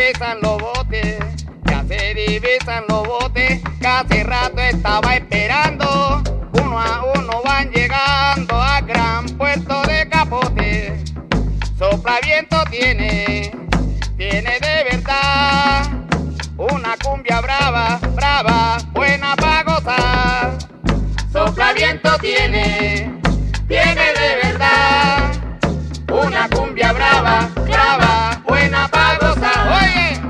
divisan los botes, ya se divisan los botes, que hace rato estaba esperando. Uno a uno van llegando al gran puerto de Capote. Soplaviento tiene de verdad una cumbia brava, brava, buena para gozar. Soplaviento tiene de verdad una cumbia brava, brava, buena para gozar. Oye,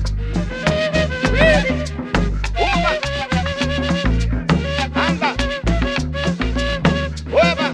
anda, uva,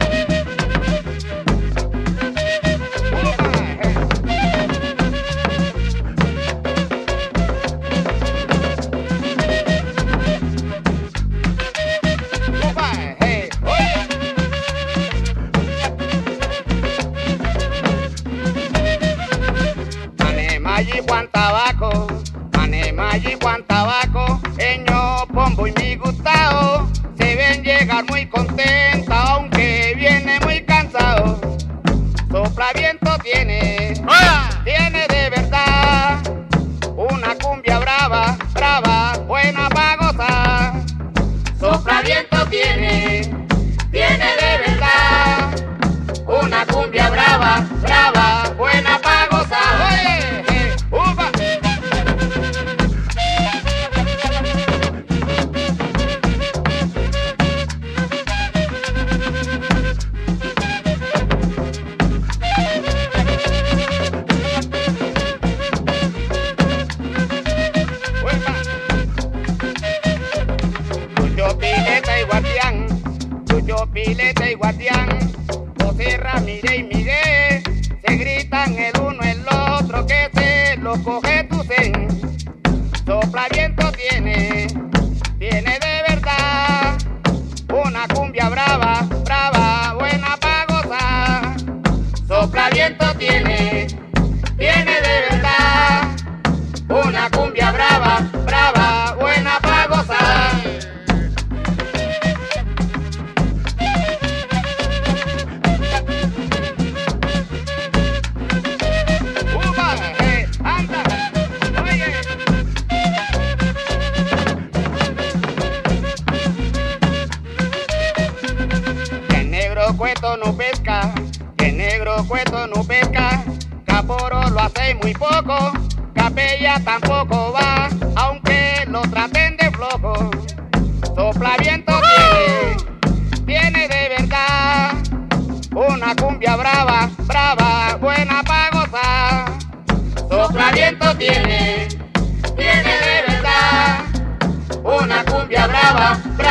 Allí Juan Tabaco, allí Juan Tabaco, Eño Pombo y mi Gustavo se ven llegar muy contentos, aunque viene muy cansado. Soplaviento tiene de verdad una cumbia brava, brava, buena para gozar. Soplaviento tiene de verdad una cumbia brava, brava, buena para gozar. Oye. Pileta y Guardián, José Ramírez y Miguel, se gritan el uno el otro que se lo coge tu zen. Soplaviento tiene de verdad una cumbia brava, brava, buena para gozar. Soplaviento tiene de verdad una cumbia brava, brava, buena para gozar. Cueto no pesca, que negro cueto no pesca, Caporo lo hace muy poco, Capella tampoco va, aunque lo traten de flojo. Soplaviento tiene de verdad una cumbia brava, brava, buena para gozar. Soplaviento tiene de verdad una cumbia brava, brava.